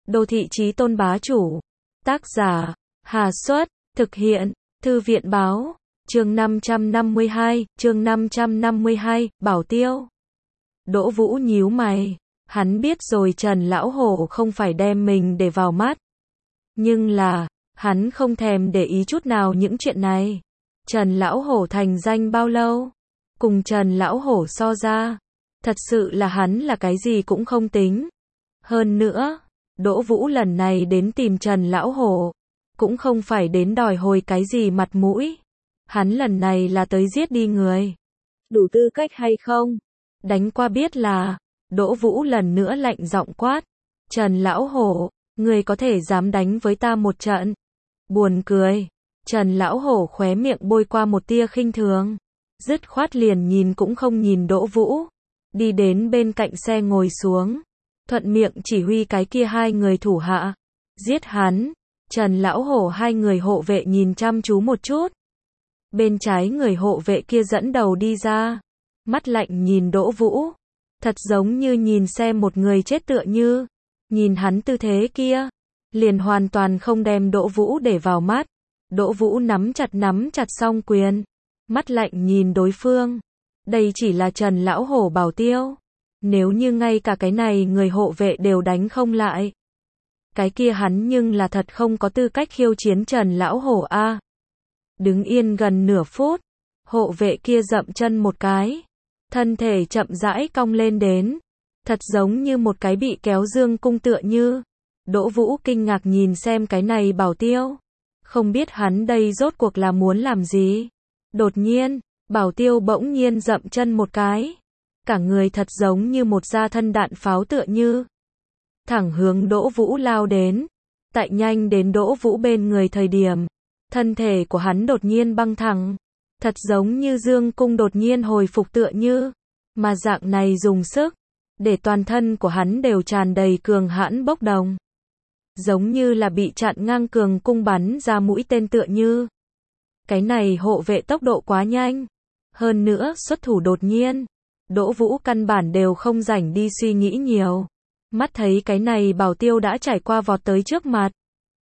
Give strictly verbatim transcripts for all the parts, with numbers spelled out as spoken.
Đô thị chí tôn bá chủ. Tác giả, Hà Xuất, thực hiện, Thư viện báo, chương năm trăm năm mươi hai, chương năm trăm năm mươi hai, Bảo Tiêu. Đỗ Vũ nhíu mày, hắn biết rồi Trần Lão Hổ không phải đem mình để vào mắt. Nhưng là, hắn không thèm để ý chút nào những chuyện này. Trần Lão Hổ thành danh bao lâu? Cùng Trần Lão Hổ so ra, thật sự là hắn là cái gì cũng không tính. Hơn nữa, Đỗ Vũ lần này đến tìm Trần Lão Hổ, cũng không phải đến đòi hồi cái gì mặt mũi. Hắn lần này là tới giết đi người. Đủ tư cách hay không? Đánh qua biết là, Đỗ Vũ lần nữa lạnh giọng quát. Trần Lão Hổ, người có thể dám đánh với ta một trận? Buồn cười. Trần Lão Hổ khóe miệng bôi qua một tia khinh thường. Dứt khoát liền nhìn cũng không nhìn Đỗ Vũ. Đi đến bên cạnh xe ngồi xuống. Thuận miệng chỉ huy cái kia hai người thủ hạ. Giết hắn. Trần Lão Hổ hai người hộ vệ nhìn chăm chú một chút. Bên trái người hộ vệ kia dẫn đầu đi ra. Mắt lạnh nhìn Đỗ Vũ. Thật giống như nhìn xem một người chết tựa như. Nhìn hắn tư thế kia. Liền hoàn toàn không đem Đỗ Vũ để vào mắt. Đỗ Vũ nắm chặt nắm chặt song quyền. Mắt lạnh nhìn đối phương. Đây chỉ là Trần Lão Hổ Bảo Tiêu. Nếu như ngay cả cái này người hộ vệ đều đánh không lại. Cái kia hắn nhưng là thật không có tư cách khiêu chiến Trần Lão Hổ a. À. Đứng yên gần nửa phút. Hộ vệ kia dậm chân một cái. Thân thể chậm rãi cong lên đến. Thật giống như một cái bị kéo dương cung tựa như. Đỗ Vũ kinh ngạc nhìn xem cái này Bảo Tiêu. Không biết hắn đây rốt cuộc là muốn làm gì. Đột nhiên, Bảo Tiêu bỗng nhiên dậm chân một cái. Cả người thật giống như một gia thân đạn pháo tựa như. Thẳng hướng Đỗ Vũ lao đến. Tại nhanh đến Đỗ Vũ bên người thời điểm. Thân thể của hắn đột nhiên băng thẳng. Thật giống như dương cung đột nhiên hồi phục tựa như. Mà dạng này dùng sức. Để toàn thân của hắn đều tràn đầy cường hãn bốc đồng. Giống như là bị chặn ngang cường cung bắn ra mũi tên tựa như. Cái này hộ vệ tốc độ quá nhanh. Hơn nữa xuất thủ đột nhiên. Đỗ Vũ căn bản đều không rảnh đi suy nghĩ nhiều. Mắt thấy cái này Bảo Tiêu đã trải qua vọt tới trước mặt.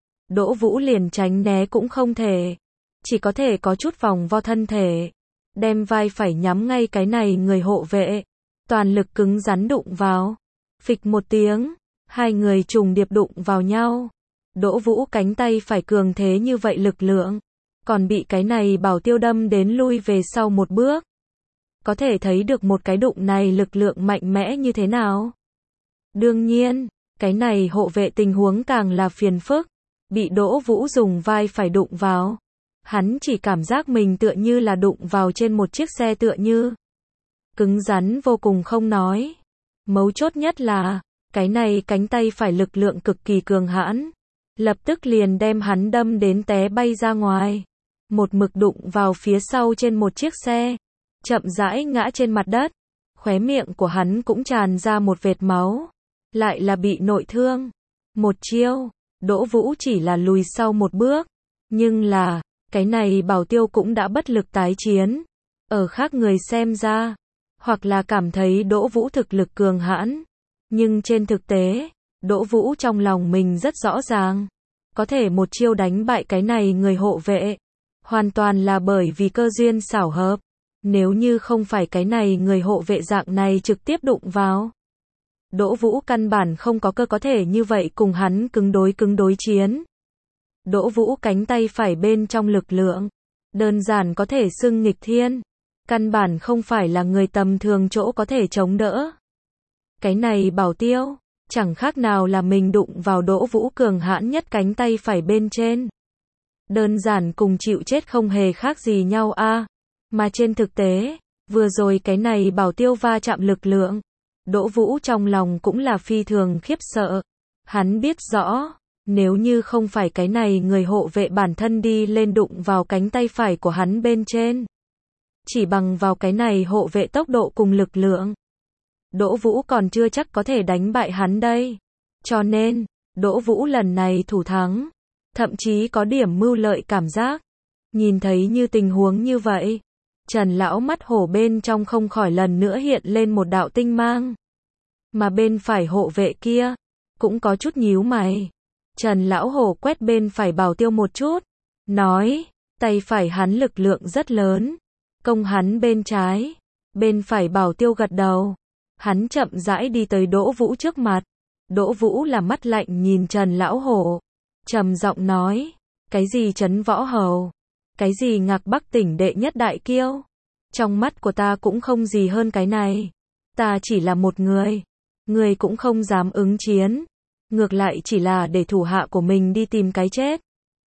Đỗ Vũ liền tránh né cũng không thể. Chỉ có thể có chút vòng vo thân thể. Đem vai phải nhắm ngay cái này người hộ vệ. Toàn lực cứng rắn đụng vào. Phịch một tiếng. Hai người trùng điệp đụng vào nhau. Đỗ Vũ cánh tay phải cường thế như vậy lực lượng. Còn bị cái này Bảo Tiêu đâm đến lui về sau một bước. Có thể thấy được một cái đụng này lực lượng mạnh mẽ như thế nào. Đương nhiên, cái này hộ vệ tình huống càng là phiền phức. Bị Đỗ Vũ dùng vai phải đụng vào. Hắn chỉ cảm giác mình tựa như là đụng vào trên một chiếc xe tựa như. Cứng rắn vô cùng không nói. Mấu chốt nhất là, cái này cánh tay phải lực lượng cực kỳ cường hãn. Lập tức liền đem hắn đâm đến té bay ra ngoài. Một mực đụng vào phía sau trên một chiếc xe. Chậm rãi ngã trên mặt đất. Khóe miệng của hắn cũng tràn ra một vệt máu. Lại là bị nội thương. Một chiêu, Đỗ Vũ chỉ là lùi sau một bước. Nhưng là, cái này Bảo Tiêu cũng đã bất lực tái chiến. Ở khác người xem ra, hoặc là cảm thấy Đỗ Vũ thực lực cường hãn. Nhưng trên thực tế, Đỗ Vũ trong lòng mình rất rõ ràng. Có thể một chiêu đánh bại cái này người hộ vệ. Hoàn toàn là bởi vì cơ duyên xảo hợp. Nếu như không phải cái này người hộ vệ dạng này trực tiếp đụng vào. Đỗ Vũ căn bản không có cơ có thể như vậy cùng hắn cứng đối cứng đối chiến. Đỗ Vũ cánh tay phải bên trong lực lượng. Đơn giản có thể xưng nghịch thiên. Căn bản không phải là người tầm thường chỗ có thể chống đỡ. Cái này Bảo Tiêu, chẳng khác nào là mình đụng vào Đỗ Vũ cường hãn nhất cánh tay phải bên trên. Đơn giản cùng chịu chết không hề khác gì nhau a. À. Mà trên thực tế, vừa rồi cái này Bảo Tiêu va chạm lực lượng. Đỗ Vũ trong lòng cũng là phi thường khiếp sợ. Hắn biết rõ, nếu như không phải cái này người hộ vệ bản thân đi lên đụng vào cánh tay phải của hắn bên trên. Chỉ bằng vào cái này hộ vệ tốc độ cùng lực lượng. Đỗ Vũ còn chưa chắc có thể đánh bại hắn đây. Cho nên, Đỗ Vũ lần này thủ thắng. Thậm chí có điểm mưu lợi cảm giác. Nhìn thấy như tình huống như vậy. Trần Lão mắt hổ bên trong không khỏi lần nữa hiện lên một đạo tinh mang. Mà bên phải hộ vệ kia. cũng có chút nhíu mày. Trần Lão Hổ quét bên phải Bảo Tiêu một chút, nói, tay phải hắn lực lượng rất lớn, công hắn bên trái. Bên phải Bảo Tiêu gật đầu, hắn chậm rãi đi tới Đỗ Vũ trước mặt. Đỗ Vũ là mắt lạnh nhìn Trần Lão Hổ, trầm giọng nói, cái gì Trấn Võ Hầu, cái gì Ngạc Bắc tỉnh đệ nhất đại kiêu, trong mắt của ta cũng không gì hơn cái này. Ta chỉ là một người, người cũng không dám ứng chiến, ngược lại chỉ là để thủ hạ của mình đi tìm cái chết.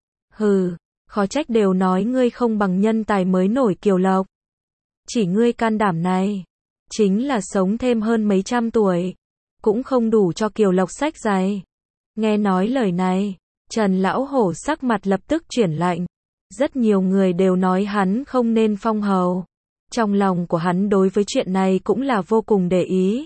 Hừ, khó trách đều nói ngươi không bằng nhân tài mới nổi Kiều Lộc. Chỉ ngươi can đảm này, chính là sống thêm hơn mấy trăm tuổi, cũng không đủ cho Kiều Lộc xách giày. Nghe nói lời này, Trần Lão Hổ sắc mặt lập tức chuyển lạnh. Rất nhiều người đều nói hắn không nên phong hầu. Trong lòng của hắn đối với chuyện này cũng là vô cùng để ý.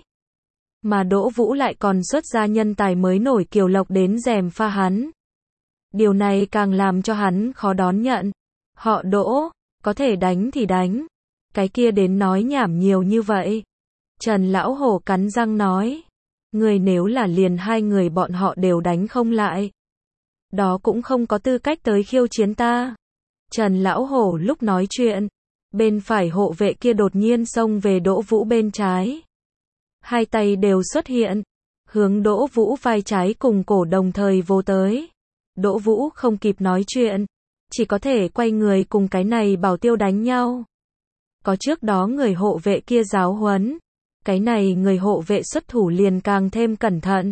Mà Đỗ Vũ lại còn xuất ra nhân tài mới nổi Kiều Lộc đến gièm pha hắn. Điều này càng làm cho hắn khó đón nhận. Họ Đỗ, có thể đánh thì đánh. Cái kia đến nói nhảm nhiều như vậy. Trần Lão Hổ cắn răng nói. Người nếu là liền hai người bọn họ đều đánh không lại, đó cũng không có tư cách tới khiêu chiến ta. Trần Lão Hổ lúc nói chuyện, bên phải hộ vệ kia đột nhiên xông về Đỗ Vũ bên trái. Hai tay đều xuất hiện, hướng Đỗ Vũ vai trái cùng cổ đồng thời vồ tới. Đỗ Vũ không kịp nói chuyện, chỉ có thể quay người cùng cái này Bảo Tiêu đánh nhau. Có trước đó người hộ vệ kia giáo huấn, cái này người hộ vệ xuất thủ liền càng thêm cẩn thận.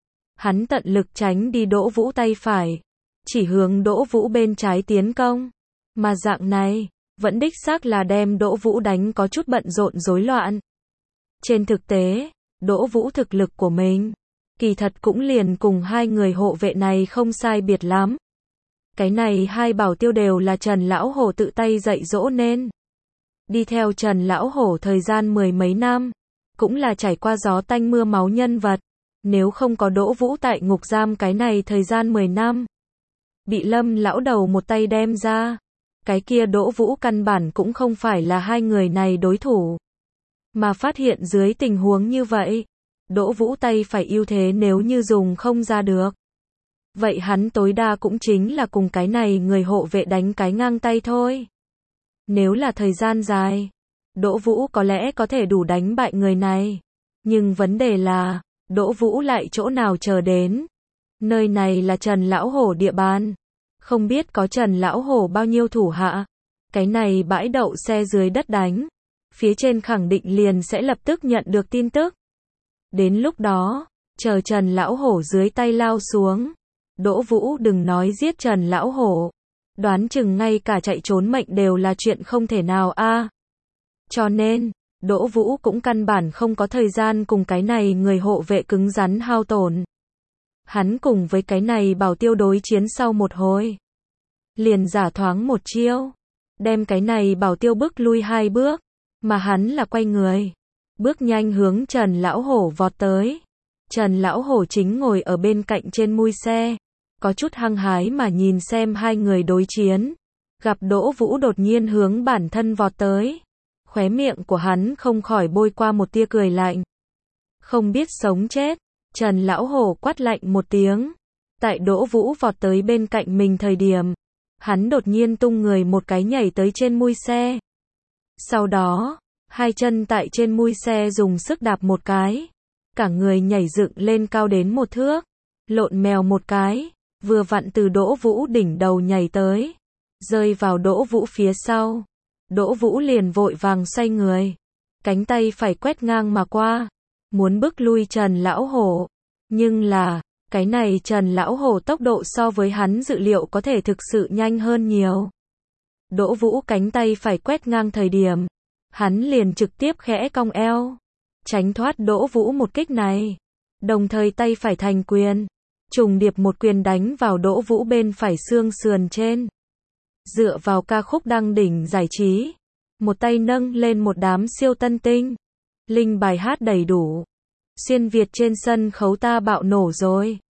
Hắn tận lực tránh đi Đỗ Vũ tay phải, chỉ hướng Đỗ Vũ bên trái tiến công. Mà dạng này, vẫn đích xác là đem Đỗ Vũ đánh có chút bận rộn rối loạn. Trên thực tế, Đỗ Vũ thực lực của mình, kỳ thật cũng liền cùng hai người hộ vệ này không sai biệt lắm. Cái này hai Bảo Tiêu đều là Trần Lão Hổ tự tay dạy dỗ nên. Đi theo Trần Lão Hổ thời gian mười mấy năm, cũng là trải qua gió tanh mưa máu nhân vật. Nếu không có Đỗ Vũ tại ngục giam cái này thời gian mười năm, bị Lâm lão đầu một tay đem ra, cái kia Đỗ Vũ căn bản cũng không phải là hai người này đối thủ. Mà phát hiện dưới tình huống như vậy, Đỗ Vũ tay phải ưu thế nếu như dùng không ra được, vậy hắn tối đa cũng chính là cùng cái này người hộ vệ đánh cái ngang tay thôi. Nếu là thời gian dài, Đỗ Vũ có lẽ có thể đủ đánh bại người này. Nhưng vấn đề là, Đỗ Vũ lại chỗ nào chờ đến. Nơi này là Trần Lão Hổ địa bàn. Không biết có Trần Lão Hổ bao nhiêu thủ hạ. Cái này bãi đậu xe dưới đất đánh. Phía trên khẳng định liền sẽ lập tức nhận được tin tức. Đến lúc đó, chờ Trần Lão Hổ dưới tay lao xuống. Đỗ Vũ đừng nói giết Trần Lão Hổ. Đoán chừng ngay cả chạy trốn mệnh đều là chuyện không thể nào a. À. Cho nên, Đỗ Vũ cũng căn bản không có thời gian cùng cái này người hộ vệ cứng rắn hao tổn. Hắn cùng với cái này Bảo Tiêu đối chiến sau một hồi, liền giả thoáng một chiêu, đem cái này Bảo Tiêu bước lui hai bước, mà hắn là quay người, bước nhanh hướng Trần Lão Hổ vọt tới. Trần Lão Hổ chính ngồi ở bên cạnh trên mui xe, có chút hăng hái mà nhìn xem hai người đối chiến, gặp Đỗ Vũ đột nhiên hướng bản thân vọt tới. Khóe miệng của hắn không khỏi bôi qua một tia cười lạnh. Không biết sống chết, Trần Lão Hổ quát lạnh một tiếng. Tại Đỗ Vũ vọt tới bên cạnh mình thời điểm, hắn đột nhiên tung người một cái nhảy tới trên mui xe. Sau đó, hai chân tại trên mui xe dùng sức đạp một cái. Cả người nhảy dựng lên cao đến một thước, lộn mèo một cái, vừa vặn từ Đỗ Vũ đỉnh đầu nhảy tới, rơi vào Đỗ Vũ phía sau. Đỗ Vũ liền vội vàng xoay người, cánh tay phải quét ngang mà qua, muốn bức lui Trần Lão Hổ. Nhưng là, cái này Trần Lão Hổ tốc độ so với hắn dự liệu có thể thực sự nhanh hơn nhiều. Đỗ Vũ cánh tay phải quét ngang thời điểm, hắn liền trực tiếp khẽ cong eo, tránh thoát Đỗ Vũ một kích này, đồng thời tay phải thành quyền, trùng điệp một quyền đánh vào Đỗ Vũ bên phải xương sườn trên. Dựa vào ca khúc đăng đỉnh giải trí, một tay nâng lên một đám siêu tân tinh, linh bài hát đầy đủ. Xuyên Việt trên sân khấu ta bạo nổ rồi.